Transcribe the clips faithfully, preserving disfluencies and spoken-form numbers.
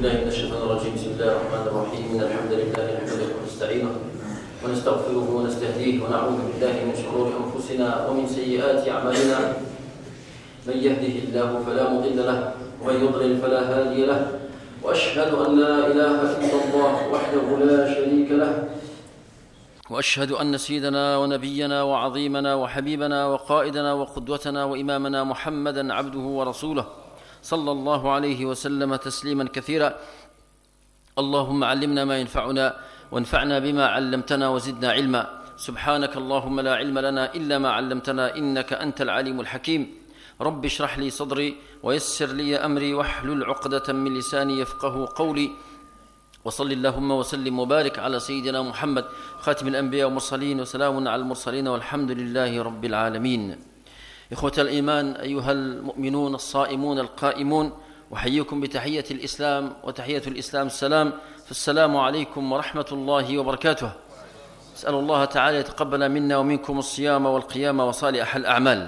بالله من الشيطان الرجيم. بسم الله الرحمن الرحيم. إن الحمد لله نحمده ونستعينه ونستغفره ونستهديه ونعوذ بالله من شرور أنفسنا ومن سيئات أعمالنا. من يهده الله فلا مضل له ومن يضلل فلا هادي له، وأشهد أن لا إله إلا الله وحده لا شريك له، وأشهد أن سيدنا ونبينا وعظيمنا وحبيبنا وقائدنا وقدوتنا وإمامنا محمدًا عبده ورسوله صلى الله عليه وسلم تسليما كثيرا. اللهم علمنا ما ينفعنا وانفعنا بما علمتنا وزدنا علما. سبحانك اللهم لا علم لنا إلا ما علمتنا إنك أنت العليم الحكيم. رب اشرح لي صدري ويسر لي أمري واحلل عقدة من لساني يفقه قولي. وصل اللهم وسلم وبارك على سيدنا محمد خاتم الأنبياء والمرسلين، وسلام على المرسلين والحمد لله رب العالمين. إخوة الإيمان، أيها المؤمنون الصائمون القائمون، أحييكم بتحية الإسلام، وتحية الإسلام السلام، فالسلام عليكم ورحمة الله وبركاته. أسأل الله تعالى يتقبل منا ومنكم الصيام والقيام وصالح الأعمال.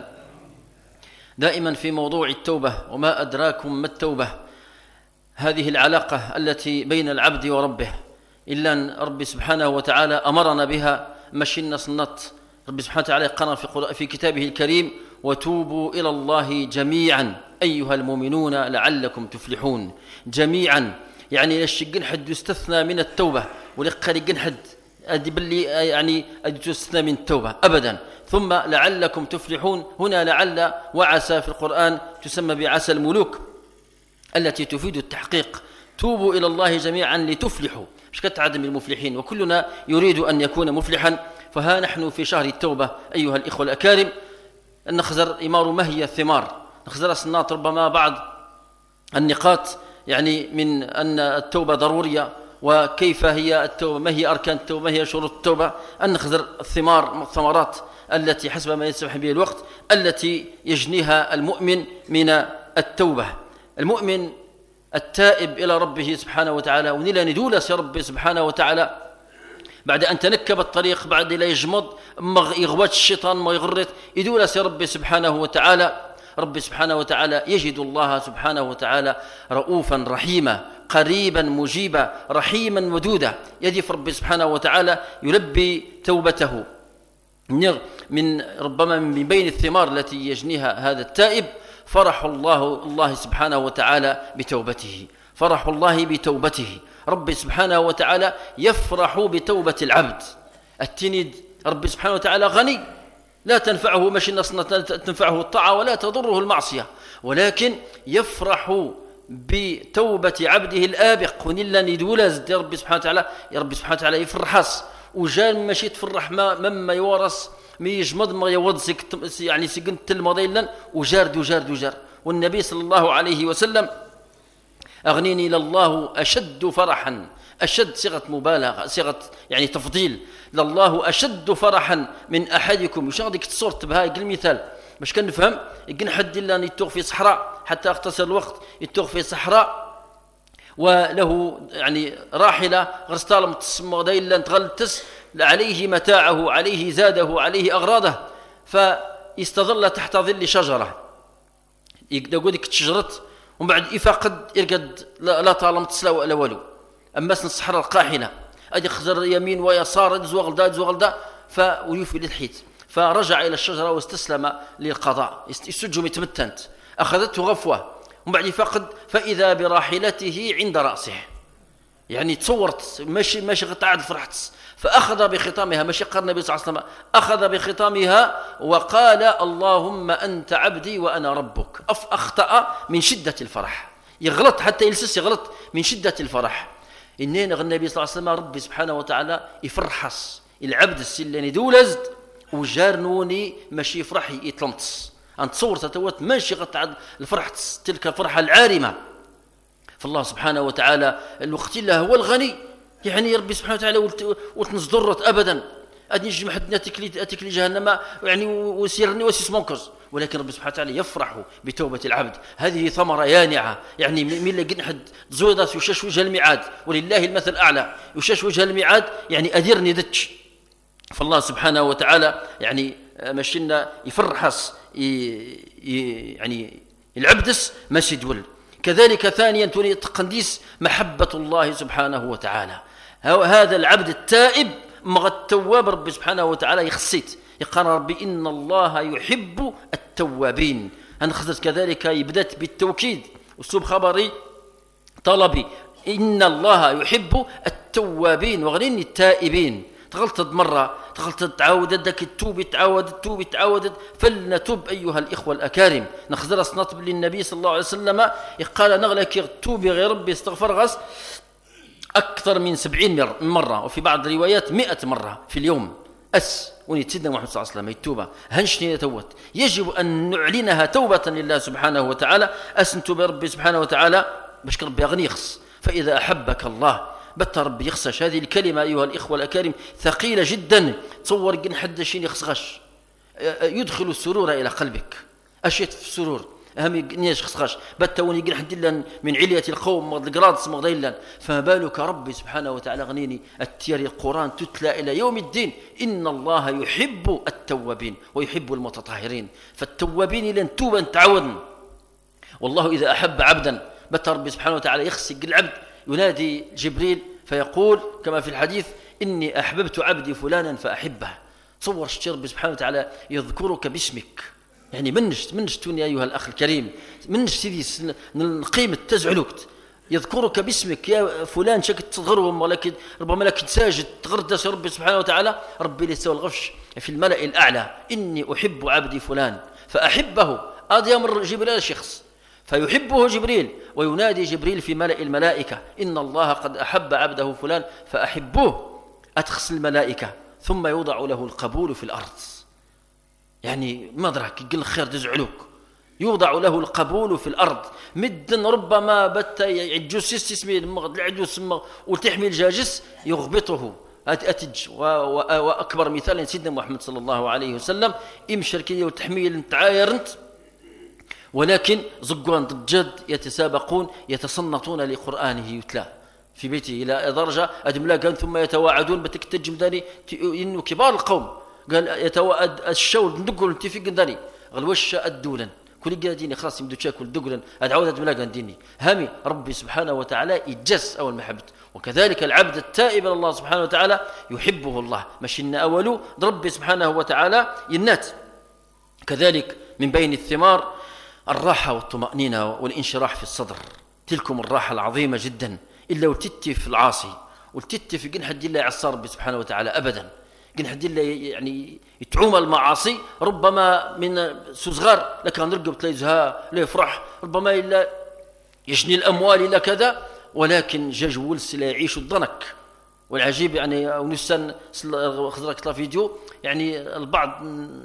دائما في موضوع التوبة، وما أدراكم ما التوبة، هذه العلاقة التي بين العبد وربه، إلا أن رب سبحانه وتعالى أمرنا بها مشينا صنت. رب سبحانه وتعالى قال في كتابه الكريم: وتوبوا إلى الله جميعا أيها المؤمنون لعلكم تفلحون. جميعا يعني للشقن حد يستثنى من التوبة، ولقل حد أدي باللي يعني أدي تستثنى من التوبة أبدا. ثم لعلكم تفلحون، هنا لعل وعسى في القرآن تسمى بعسى الملوك التي تفيد التحقيق. توبوا إلى الله جميعا لتفلحوا، مش كتعدم المفلحين، وكلنا يريد أن يكون مفلحا. فها نحن في شهر التوبة أيها الإخوة الأكارم. نخزر إمار ما هي الثمار، نخزر السنات ربما بعض النقاط يعني من أن التوبة ضرورية، وكيف هي التوبة، ما هي أركان التوبة، ما هي شروط التوبة. أن نخزر الثمار، الثمرات التي حسب ما يسمح به الوقت التي يجنيها المؤمن من التوبة. المؤمن التائب إلى ربه سبحانه وتعالى، ونلا ندولس يا رب سبحانه وتعالى بعد أن تنكب الطريق، بعد لا يجمض ما يغوات الشيطان ما يغرت، يدولس يا رب سبحانه وتعالى. رب سبحانه وتعالى يجد الله سبحانه وتعالى رؤوفا رحيما، قريبا مجيبا، رحيما ودودا. يجف رب سبحانه وتعالى يلبي توبته. من ربما من بين الثمار التي يجنيها هذا التائب فرح الله الله سبحانه وتعالى بتوبته، فرح الله بتوبته. رب سبحانه وتعالى يفرح بتوبة العبد. التند رب سبحانه وتعالى غني، لا تنفعه مش تنفعه الطاعة ولا تضره المعصية، ولكن يفرح بتوبة عبده الآبق. ونلا ندولز يا رب سبحانه وتعالى، يا رب سبحانه وتعالى يفرحس وجان ماشي تفرح ما مما يورس مي يجمد ما يوض يعني سجنت المضيلا وجارد وجارد وجار. والنبي صلى الله عليه وسلم: أغنيني لله أشد فرحا، أشد صيغة مبالغة، صيغة يعني تفضيل. لله أشد فرحا من أحدكم. وش غاديك تصورت بها المثال باش كنفهم؟ يمكن حد إلا يتوغ في صحراء حتى اختصر الوقت، يتوغ في صحراء وله يعني راحلة غرستالم تسمى دايلا تغلتس، عليه متاعه، عليه زاده، عليه أغراضه، فيستظل تحت ظل شجرة. يقول لك تشجرت ومن بعد يفقد يرقد لا طالما تسلا ولا والو. اما الصحراء القاحله ادي خزر يمين ويسار زوغلدا زوغلدا فويوفي للحيت، فرجع الى الشجره واستسلم للقضاء. يسجم يتمتنت، اخذته غفوه ومن بعد يفقد فاذا براحلته عند راسه. يعني تصورت ماشي ماشي قطعت فرحت، فاخذ بختامها، ماشي قال النبي صلى الله عليه وسلم، اخذ بختامها وقال: اللهم انت عبدي وانا ربك. أف اخطا من شده الفرح، يغلط حتى يلسس يغلط من شده الفرح. انين النبي صلى الله عليه وسلم ربي سبحانه وتعالى يفرحس العبد السلاني دولزد وجارنوني ماشي يفرح يتلمطس. ان تصور تتوت ماشي قطعت الفرح تلك الفرحه العارمه. فالله سبحانه وتعالى الوقت الله هو الغني، يعني ربي سبحانه وتعالى وتنصدرت ابدا ادي نجم حد اتكلي اتكلي جهنم يعني وسيرني وسيس منكز. ولكن ربي سبحانه وتعالى يفرح بتوبه العبد. هذه ثمره يانعه، يعني من لقين حد زويدات يشش وجه الميعاد، ولله المثل الاعلى، يشش وجه الميعاد يعني اديرني دتش. فالله سبحانه وتعالى يعني مشينا يفرحس يعني العبدس ماشي دول وكذلك ثانيا تقنديس محبة الله سبحانه وتعالى. هذا العبد التائب مع التواب ربي سبحانه وتعالى يخصيت يقال ربي إن الله يحب التوابين. أنخذت كذلك يبدأت بالتوكيد أسلوب خبري طلبي إن الله يحب التوابين وغنين التائبين. تغلطت مرة تغلطت تعاودت داك التوب تعاودت توب تعاودت فلنتوب أيها الإخوة الأكارم. نخزر نطب للنبي صلى الله عليه وسلم قال نغلك توبي غير ربي استغفر غس أكثر من سبعين مرة وفي بعض الروايات مئة مرة في اليوم أس وني سيدنا محمد صلى الله عليه وسلم التوبة هنشني توت يجب أن نعلنها توبة لله سبحانه وتعالى أس نتوب ربي سبحانه وتعالى باش ربي يغني يخص. فإذا أحبك الله بت ربي يخصش. هذه الكلمة أيها الإخوة الأكارم ثقيلة جدا. تصور قن حد شيء يخصغش يدخل السرور إلى قلبك أشيت في السرور أهم نيش خصغش بتوني قن حد لن من علية القوم مغلقرات مغضيلا فما بالك ربي سبحانه وتعالى غنيني التيار القرآن تتلى إلى يوم الدين إن الله يحب التوابين ويحب المتطهرين. فالتوابين لن توبا تعودن. والله إذا أحب عبدا بت ربي سبحانه وتعالى يخسق العبد ينادي جبريل فيقول كما في الحديث إني أحببت عبدي فلانا فأحبه. تصور شتي ربي سبحانه وتعالى يذكرك باسمك يعني منش منشتوني أيها الأخ الكريم منش سيدي القيمة تزعلوكت يذكرك باسمك يا فلان شك تغرهم ولكن ربما لك ساجد تغردس ربي سبحانه وتعالى ربي ليس الغفش في الملأ الأعلى إني أحب عبدي فلان فأحبه. هذا أمر جبريل الشخص فيحبه جبريل وينادي جبريل في ملأ الملائكة إن الله قد أحب عبده فلان فأحبوه. أتخص الملائكة ثم يوضع له القبول في الأرض يعني ما أدراك يقول خير تزعلوك يوضع له القبول في الأرض مدا ربما بت يعجوس اسمي العجوس وتحمل جاجس يغبطه أتج. وأكبر مثال سيدنا محمد صلى الله عليه وسلم إمشركية وتحميل تعايرنت ولكن زقوان ضجد يتسابقون يتصنطون لقرآنه يتلى في بيته إلى درجة أدملاقا ثم يتواعدون بتكتجم داني إنه كبار القوم قال يتواعد الشول ندقل انتفق داني قال وش أدولا كل قاديني خلاص يمدو تشاكل دقلا أدعوذ أدملاقا ديني هامي ربي سبحانه وتعالى يجس أول محبت. وكذلك العبد التائب إلى الله سبحانه وتعالى يحبه الله مشينا أولو ربي سبحانه وتعالى ينات. كذلك من بين الثمار الراحة والطمأنينة والانشراح في الصدر. تلكم الراحة العظيمة جدا إلا وتتي في العاصي وتتي في قن حد الله يعصى ربي سبحانه وتعالى أبدا. قن حد الله يعني يتعوم المعاصي ربما من سوزغار لكن نرقب تلايزها لا يفرح ربما إلا يشني الأموال إلا كذا ولكن جاج ولس لا يعيش الضنك. والعجيب يعني ونسان خذرك طلا فيديو يعني البعض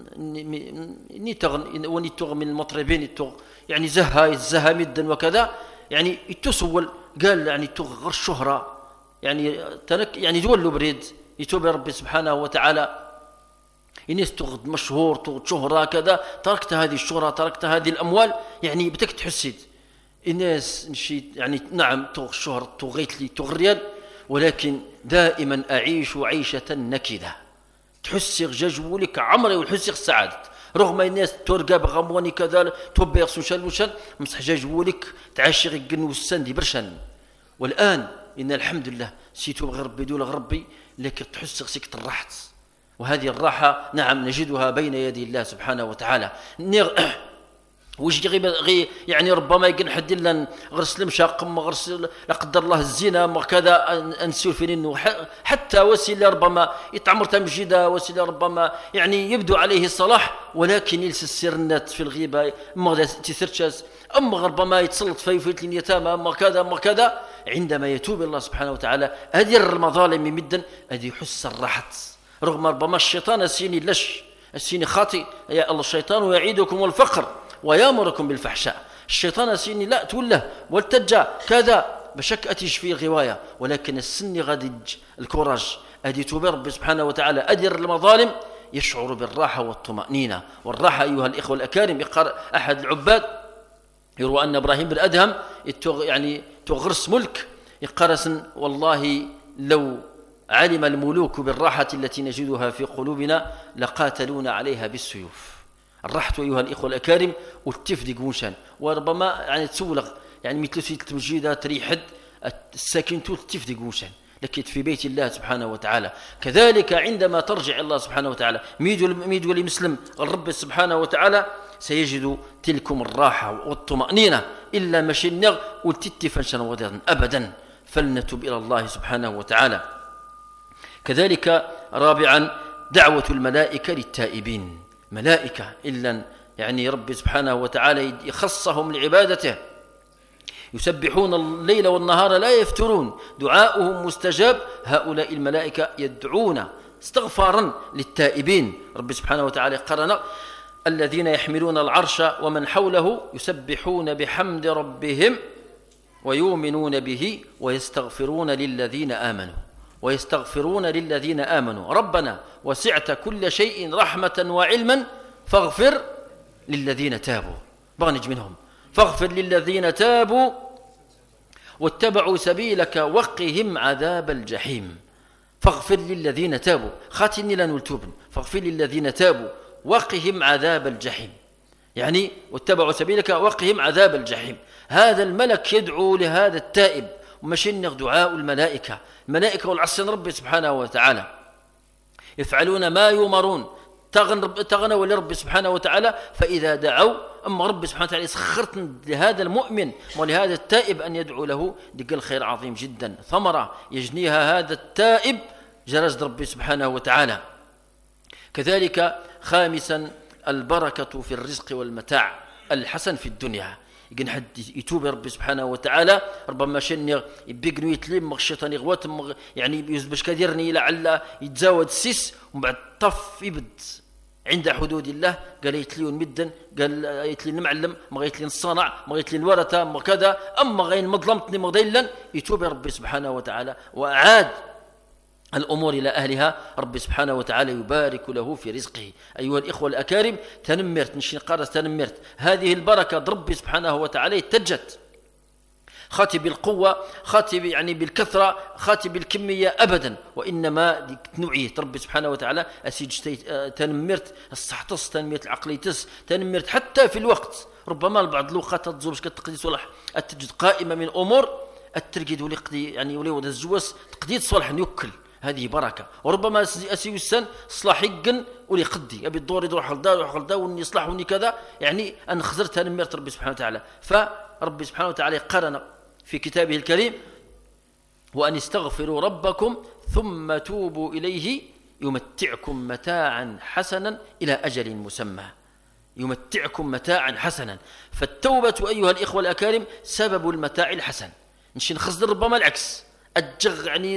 نيتغ ونيتغ من المطربين يتغ يعني زها يزها مدا وكذا يعني يتسول قال يعني تغ غير الشهرة يعني تنك يعني دول بريد يتوب ربي سبحانه وتعالى الناس تغد مشهور تغد شهرة كذا تركت هذه الشهرة تركت هذه الأموال يعني بدك تحسد الناس نشيت يعني نعم تغ الشهرة تغيت لي تغريال ولكن دائما أعيش عيشة نكدة تحسي جاجولك عمري والحسي السعادة رغم الناس ترقى بغمواني كذا توبيغ سوشال وشال مسح جاجولك تعشق الجن والسندي برشان. والآن إن الحمد لله سيتوب غير ربي دول ربي لكن تحس سكت الراحة وهذه الراحة نعم نجدها بين يدي الله سبحانه وتعالى. وش غي يعني ربما يقن حد لنا غرس المشاق ما غرس لا قدر الله الزنا ما كذا انسيو في انه حتى وسيله ربما يتعمر تمجيده وسيله ربما يعني يبدو عليه الصلاح ولكن يلس السرنات في الغيبه ما تثرتشاس اما ربما يتسلط في فيت اليتامى ما كذا ما كذا. عندما يتوب الله سبحانه وتعالى ادير المظالم مدا ادي يحس الراحه رغم ربما الشيطان السيني لش السيني خاطئ يا الله الشيطان يعيدكم الفقر ويامركم بالفحشاء. الشيطان سيني لا توله والتجا كذا بشك أتيج في الغواية ولكن السن غادي الكوراج أدي توب ربي سبحانه وتعالى أدير المظالم يشعر بالراحة والطمأنينة. والراحة أيها الإخوة الأكارم يقرأ أحد العباد يروى أن إبراهيم بن أدهم يعني تغرس ملك يقرس والله لو علم الملوك بالراحة التي نجدها في قلوبنا لقاتلونا عليها بالسيوف. الراحة أيها الإخوة الأكارم والتفدق ونشان وربما يعني تسولغ يعني مثل سيد التمجيدات ريحد الساكن تفتق موشان لكن في بيت الله سبحانه وتعالى. كذلك عندما ترجع الله سبحانه وتعالى ميدو لمسلم الرب سبحانه وتعالى سيجد تلكم الراحة والطمأنينة إلا مشي النغ والتتفنشن ودرن أبدا. فلنتب إلى الله سبحانه وتعالى. كذلك رابعا دعوة الملائكة للتائبين. ملائكة إلا يعني رب سبحانه وتعالى يخصهم لعبادته يسبحون الليل والنهار لا يفترون دعاؤهم مستجاب. هؤلاء الملائكة يدعون استغفارا للتائبين. رب سبحانه وتعالى قرن الذين يحملون العرش ومن حوله يسبحون بحمد ربهم ويؤمنون به ويستغفرون للذين آمنوا ويستغفرون للذين آمنوا ربنا وسعت كل شيء رحمة وعلما فاغفر للذين تابوا. بغنج منهم فاغفر للذين تابوا واتبعوا سبيلك وقهم عذاب الجحيم. فاغفر للذين تابوا خاتني لا نلتوبن فاغفر للذين تابوا وقهم عذاب الجحيم يعني واتبعوا سبيلك وقهم عذاب الجحيم. هذا الملك يدعو لهذا التائب ومشنغ دعاء الملائكة. الملائكة والعصين رب سبحانه وتعالى يفعلون ما يؤمرون تغنوا لرب سبحانه وتعالى. فإذا دعوا أما رب سبحانه وتعالى سخرت لهذا المؤمن ولهذا التائب أن يدعو له دق الخير عظيم جدا ثمرة يجنيها هذا التائب جرز رب سبحانه وتعالى. كذلك خامسا البركة في الرزق والمتاع الحسن في الدنيا. يقن حد يتوب رب سبحانه وتعالى ربما شن يبقنو يتلم مغشطان يغوات مغ يعني يزبش كديرني لعل يتزاود السيس ومن بعد طف يبد عند حدود الله. قال يتليون مدا قال يتلي نمعلم ما يتلي نصنع ما يتلي الورثة ما كذا أما غين مظلمتني مضيلا يتوب رب سبحانه وتعالى وأعاد الأمور إلى أهلها. رب سبحانه وتعالى يبارك له في رزقه. أيها الإخوة الأكارم تنمرت نشين قارس تنمرت هذه البركة رب سبحانه وتعالى تجت خاتي بالقوة خاتي يعني بالكثرة خاتي بالكمية أبدا وإنما نوعية رب سبحانه وتعالى أسيج تنمرت الصحتص تنمية العقليتس تنمرت حتى في الوقت. ربما البعض لوقات تزوبش كتقدي صلح التجد قائمة من أمور الترقيد ولقدي يعني ولي ود الزواس تقديد صلح يوكل هذه بركة. وربما أسيو السن صلاح يقن ولي قدي أبي الدور يروح لدا يروح لدا وني يصلح وني كذا يعني أنا خزرت تنمرت رب سبحانه وتعالى. فرب سبحانه وتعالى قرن في كتابه الكريم وأن استغفروا ربكم ثم توبوا إليه يمتعكم متاعا حسنا إلى أجل مسمى. يمتعكم متاعا حسنا. فالتوبة أيها الإخوة الأكارم سبب المتاع الحسن. نشي نخزر ربما العكس الجغ يعني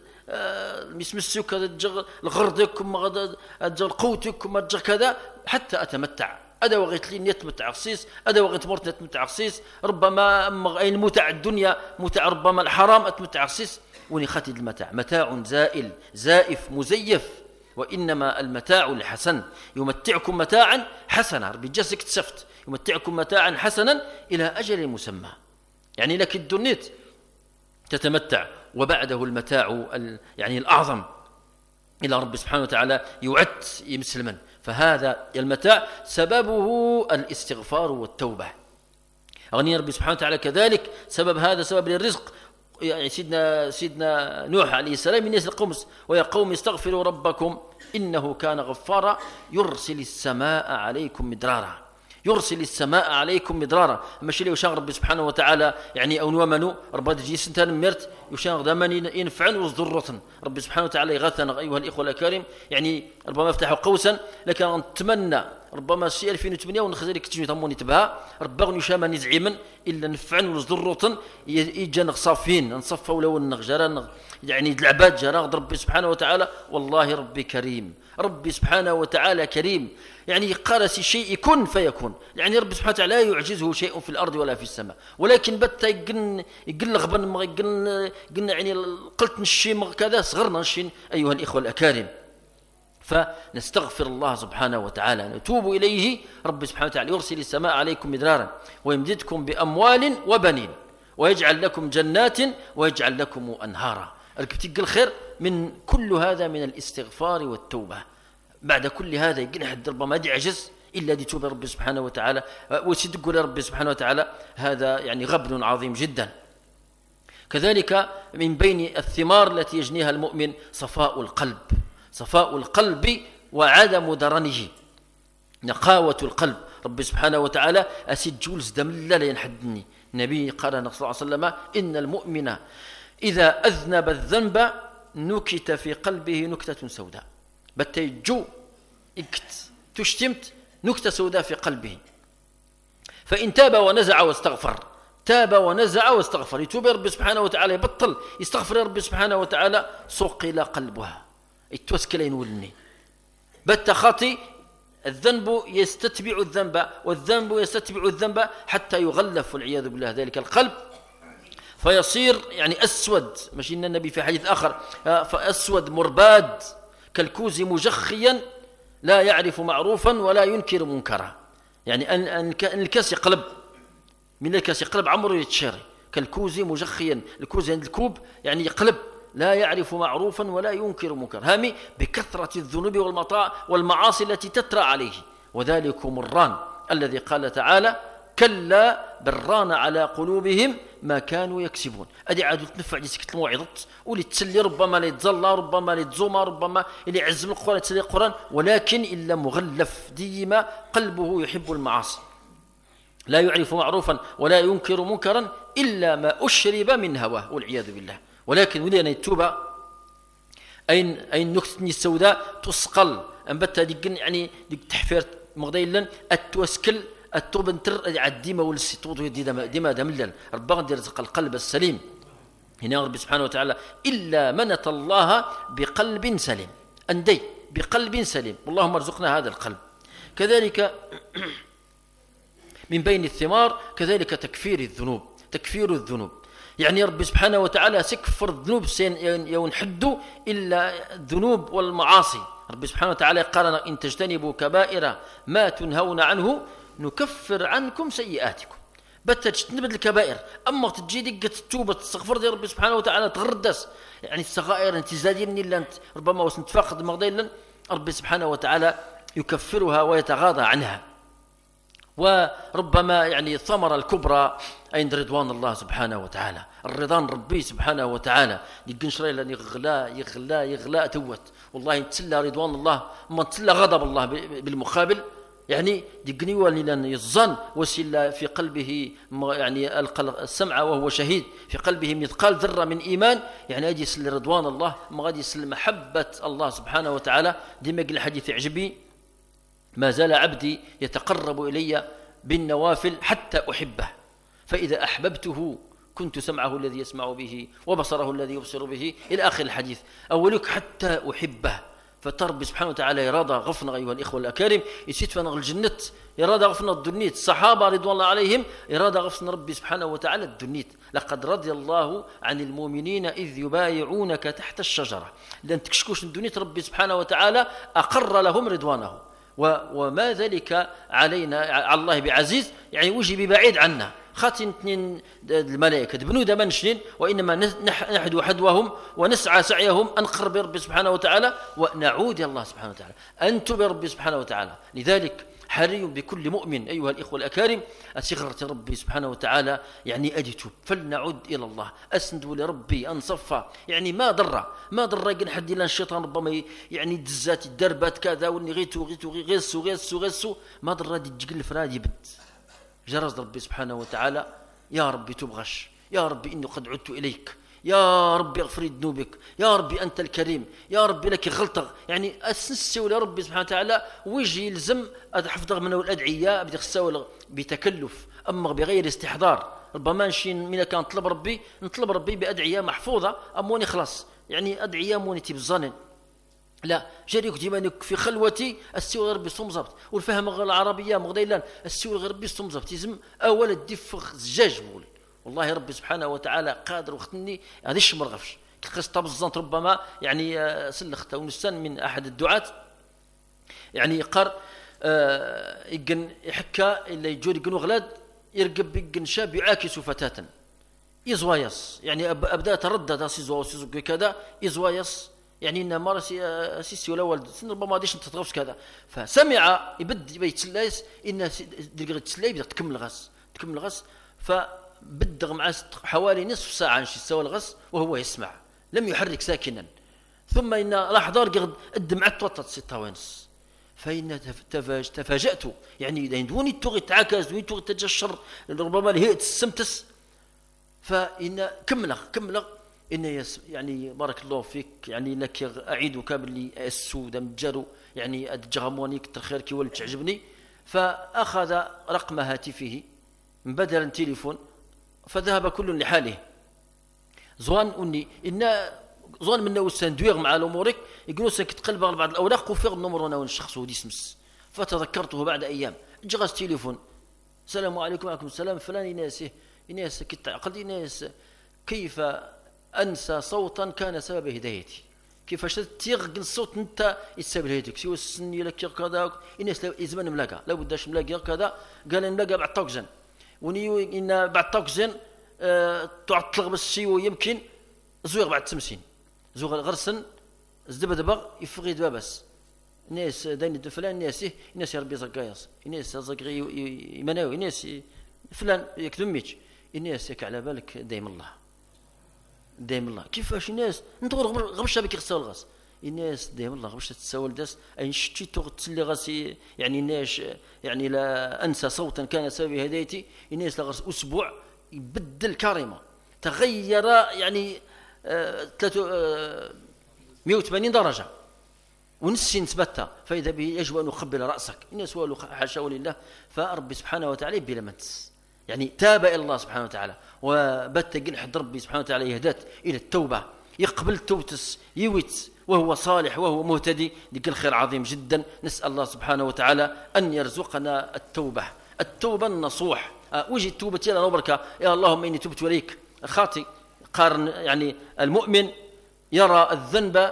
المسمسك الجغ الغردك الجغ قوتك الجغ كذا حتى أتمتع. أدا وغيت لي نتمتع خصيص أدا وغيت مرت نتمتع خصيص ربما المتع الدنيا متع ربما الحرام أتمتع خصيص وني خاتد المتاع متاع زائل زائف مزيف وإنما المتاع الحسن. يمتعكم متاعا حسنا ربي جاسك تسفت يمتعكم متاعا حسنا إلى أجل مسمى يعني لك الدنيت تتمتع وبعده المتاع يعني الأعظم إلى رب سبحانه وتعالى يعد مسلما. فهذا المتاع سببه الاستغفار والتوبة. أغني رب سبحانه وتعالى كذلك سبب هذا سبب للرزق. يعني سيدنا سيدنا نوح عليه السلام من الناس القوم ويا قوم استغفروا ربكم إنه كان غفارا يرسل السماء عليكم مدرارا. يرسل السماء عليكم مدرارا. ماشي لي وشان ربي سبحانه وتعالى يعني او نومنوا رباد جي سنتان مرت وشان دائما ينفعن وضرة. ربي سبحانه وتعالى يغثنا ايها الاخوه الكريم يعني ربما افتحوا قوسا لكن نتمنى ربما شي ألفين وثمانية ونخزي لك تجي تموني تبها ربغني شاما نزعيما الا نفعن وضرة يجن صافين نصفوا لو النغجران يعني العباد جرى ربي سبحانه وتعالى. والله ربي كريم ربي سبحانه وتعالى كريم يعني قرس شيء كن فيكون. يعني رب سبحانه وتعالى لا يعجزه شيء في الأرض ولا في السماء ولكن بت يقن يقل غبن ما يقن قلنا يعني قلت نشي كذا صغرنا نشي أيها الإخوة الأكارم. فنستغفر الله سبحانه وتعالى نتوب إليه. رب سبحانه وتعالى يرسل السماء عليكم مدرارا ويمددكم بأموال وبنين ويجعل لكم جنات ويجعل لكم أنهارا. ركبتك الخير من كل هذا من الاستغفار والتوبة. بعد كل هذا يقول حد ربما يعجز إلا دي توب ربي سبحانه وتعالى وسيدق ربي سبحانه وتعالى، هذا يعني غبن عظيم جدا. كذلك من بين الثمار التي يجنيها المؤمن صفاء القلب، صفاء القلب وعدم درنه، نقاوة القلب. ربي سبحانه وتعالى أسيد جولز دملا ينحدني. النبي قال صلى الله عليه وسلم: إن المؤمن إذا أذنب الذنب نكت في قلبه نكتة سوداء. بتيجو إكت تشتمت نكتة سوداء في قلبه، فإن تاب ونزع واستغفر، تاب ونزع واستغفر، يتوب ربي سبحانه وتعالى، يبطل يستغفر ربي سبحانه وتعالى، صقل قلبها، يتوسكلين ولني بت خاطي. الذنب يستتبع الذنب والذنب يستتبع الذنب حتى يغلف والعياذ بالله ذلك القلب، فيصير يعني أسود. ماشي إن النبي في حديث آخر: فأسود مرباد كالكوز مجخيا لا يعرف معروفا ولا ينكر منكرا. يعني أن الكاس يقلب، من الكاس يقلب عمره يتشاري، كالكوز مجخيا. الكوز عند الكوب يعني يقلب، لا يعرف معروفا ولا ينكر منكر، هامي بكثرة الذنوب والمطاع والمعاصي التي تترى عليه. وذلكم الران الذي قال تعالى: كلا بران على قلوبهم ما كانوا يكسبون. أدي عادوا تنفع دي سكت الموعظة واللي تسلي، ربما لا يتزلى، ربما لا يتزوم، ربما اللي يعزم القرآن تسلي القرآن، ولكن إلا مغلف ديما قلبه يحب المعاصي، لا يعرف معروفا ولا ينكر منكرا إلا ما أشرب من هواه والعياذ بالله. ولكن ولينا التوبة أين أين نكتة السوداء تسقل أنبت ديك يعني ديك تحفير مغديلا التوسكل التوبنتر عديما والسيطوط ديما ديما دملل ربنا دير رزق القلب السليم. هنا ربي سبحانه وتعالى: إلا من أتى الله بقلب سليم، أندي بقلب سليم، اللهم ارزقنا هذا القلب. كذلك من بين الثمار كذلك تكفير الذنوب، تكفير الذنوب. يعني ربي سبحانه وتعالى سيكفر الذنوب ينحد إلا الذنوب والمعاصي. ربي سبحانه وتعالى قال: إن تجتنبوا كبائر ما تنهون عنه نكفر عنكم سيئاتكم. بتجتنب الكبائر، أما تجي دقة التوبة تستغفر دي ربي سبحانه وتعالى تغردس، يعني الصغائر انت زاديني إلا أنت ربما وسنتفاقد مغضيلا، ربي سبحانه وتعالى يكفرها ويتغاضى عنها. وربما يعني الثمرة الكبرى عند رضوان الله سبحانه وتعالى، الرضوان ربي سبحانه وتعالى يقن شري لأن يغلا يغلا يغلا توت. والله تسلى رضوان الله ما تسلى غضب الله بالمقابل، يعني دقني ولي لأن يظن وسيل في قلبه يعني السمع وهو شهيد، في قلبه مثقال ذرة من إيمان، يعني أجي يسل رضوان الله، ما غادي يسل محبة الله سبحانه وتعالى. ديما قل الحديث يعجبني: ما زال عبدي يتقرب إلي بالنوافل حتى أحبه، فإذا أحببته كنت سمعه الذي يسمع به وبصره الذي يبصر به، إلى آخر الحديث. أولك حتى أحبه. فتربي سبحانه وتعالى إرادة غفنا أيها الإخوة الأكارم، يسيت فنغ الجنة إرادة غفنا الدنيت، الصحابة رضوان الله عليهم إرادة غفنا ربي سبحانه وتعالى الدنيت. لقد رضي الله عن المؤمنين إذ يبايعونك تحت الشجرة، لأن تكشكوش الدنيت ربي سبحانه وتعالى أقر لهم رضوانه، وما ذلك علينا على الله بعزيز، يعني وجه ببعيد عنا. خاتن اثنين الملائكة بنود منشن، وإنما نحدو حدوهم ونسعى سعيهم أن نقرب ربي سبحانه وتعالى ونعود الله سبحانه وتعالى، أنتم بربي سبحانه وتعالى. لذلك حري بكل مؤمن أيها الإخوة الأكارم أسغرة ربي سبحانه وتعالى، يعني أجتب فلنعود إلى الله، أسند لربي أنصفى، يعني ما ضر ما ضر يقن حد إلا الشيطان ربما يعني دزات الدربات كذا واللي غيتو غيتو غيسو غيسو غيسو ما ضر دي تجيل فرادي بد جرز ربي سبحانه وتعالى: يا ربي تبغش، يا ربي إني قد عدت إليك، يا ربي اغفر ذنوبك، يا ربي أنت الكريم، يا ربي لك غلطة. يعني أسنسوا لربي سبحانه وتعالى ويجي يلزم حفظ منه الأدعية بدي خساول بتكلف، أما بغير استحضار. ربما نشي من كان نطلب ربي نطلب ربي بأدعية محفوظة أموني خلاص، يعني أدعية موني تبزانن، لا جاريك ديما في خلوتي السوى غير بصوم زبط، والفهم غير العربية مغديلا السوى غير بصوم زبط، يزم أول الدف زجاج مول. والله ربي سبحانه وتعالى قادر وختني هذا الشمر غفش كيقص طبزنت ربما يعني سلخت ونسان من أحد الدعاة يعني يقر آه يقن يحكى اللي يجور يقنوا غلاد يرقب يقن شاب يعاكس فتاة يزوايس، يعني أبدأ تردد سيزوا وسيزوا كذا يزوايس يعني إن مرة سيسي ولا والد ربما ما غاديش نتغوص كذا، فسمع يبد يتسلايس إن دير تسلاي بدأ تكمل غاس تكمل غاس، فبدغ مع حوالي نصف ساعة نشي سوى الغاس وهو يسمع لم يحرك ساكنا. ثم إن لحظة قرد الدمعة توطت ستة ونص، فإن تفاج تفاجأت يعني دوني توغي تعاكس دوني توغي تجشر ربما الهيئة السمتس، فإن كملغ كملغ إن يس يعني بارك الله فيك يعني انك اعيدك باللي السود مجرو يعني اتجغموني كتر خير كي ولد تعجبني. فاخذ رقم هاتفه بدلا تليفون فذهب كل لحاله. زوان اني ان زوان منا وسندويغ مع الامورك يقولوا سك تقلب على بعض الاوراق وفيغ النمر انا الشخص ودي سمس، فتذكرته بعد ايام جغز تليفون السلام عليكم وعليكم السلام فلان ناسه ناس كنت عقلي ناس كيف أنسى صوتا كان سبب هدايتي، كيفاش تيغ الصوت انت يسبب هدايتك سوى السني لك كذا الناس يزمن ملاقى لا بداش ملاقى كذا قال نلاقى بعد توكزن وني ان بعد توكزن أه تعطلق بس شي ويمكن زويغ بعد تمسين زوغ غرسن زدب دبغ يفغي دبا بس ناس داين فلان ناس ناس ربي زكاياس ناس زكري يمناوي ناس فلان يكتم ميت الناس ياك على بالك دايم الله دايم الله كيفاش الناس ندور غبشه بك يغسل الغاس الناس دايم الله غبشه تساول داس اي شتي تغسل غاسي يعني الناس يعني لا انسى صوتا كان سبب هدايتي الناس لغرس اسبوع يبدل كاريما تغير يعني آه آه مئة وثمانين درجه ونسي نثبتها، فاذا به يجب ان نقبل راسك الناس والو حاشا ولله. فربي سبحانه وتعالى بلا منس يعني تاب الى الله سبحانه وتعالى وبت قلحد ربي سبحانه وتعالى يهدات الى التوبه يقبل توبتس يويت وهو صالح وهو مهتدي ديك الخير عظيم جدا. نسال الله سبحانه وتعالى ان يرزقنا التوبه التوبه النصوح. أه وجي توبتي انا بركه يا اللهم اني تبت اليك خاطي قارن يعني المؤمن يرى الذنب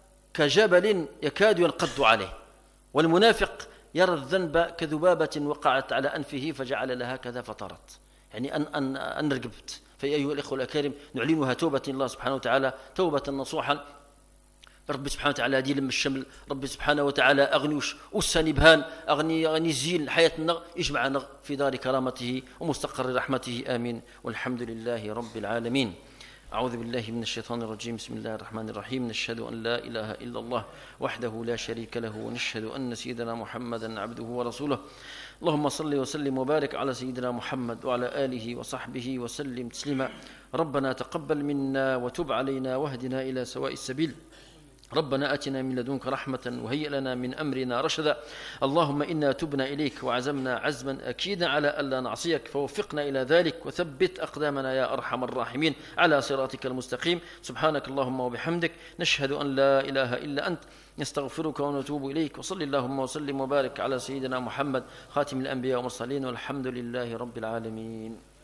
كجبل يكاد ينقض عليه، والمنافق يرى الذنب كذبابة وقعت على أنفه فجعل لها كذا فطرت يعني أن أن أن رقبت. فيا أيها الإخوة الأكارم نعلنها توبة الله سبحانه وتعالى توبة نصوحا. ربي سبحانه وتعالى دي لم الشمل ربي سبحانه وتعالى أغنيوش أساني بهان أغني أغني زين حياتنا يجمعنا في دار كرامته ومستقر رحمته آمين والحمد لله رب العالمين. أعوذ بالله من الشيطان الرجيم بسم الله الرحمن الرحيم. نشهد أن لا إله إلا الله وحده لا شريك له ونشهد أن سيدنا محمدا عبده ورسوله. اللهم صل وسلم وبارك على سيدنا محمد وعلى آله وصحبه وسلم تسليما. ربنا تقبل منا وتب علينا واهدنا إلى سواء السبيل. ربنا آتنا من لدنك رحمة وهيئ لنا من أمرنا رشدا. اللهم إنا تبنا إليك وعزمنا عزما أكيدا على ألا نعصيك فوفقنا إلى ذلك وثبت أقدامنا يا أرحم الراحمين على صراطك المستقيم. سبحانك اللهم وبحمدك نشهد أن لا إله إلا أنت نستغفرك ونتوب إليك. وصل اللهم وسلم وبارك على سيدنا محمد خاتم الأنبياء والمرسلين والحمد لله رب العالمين.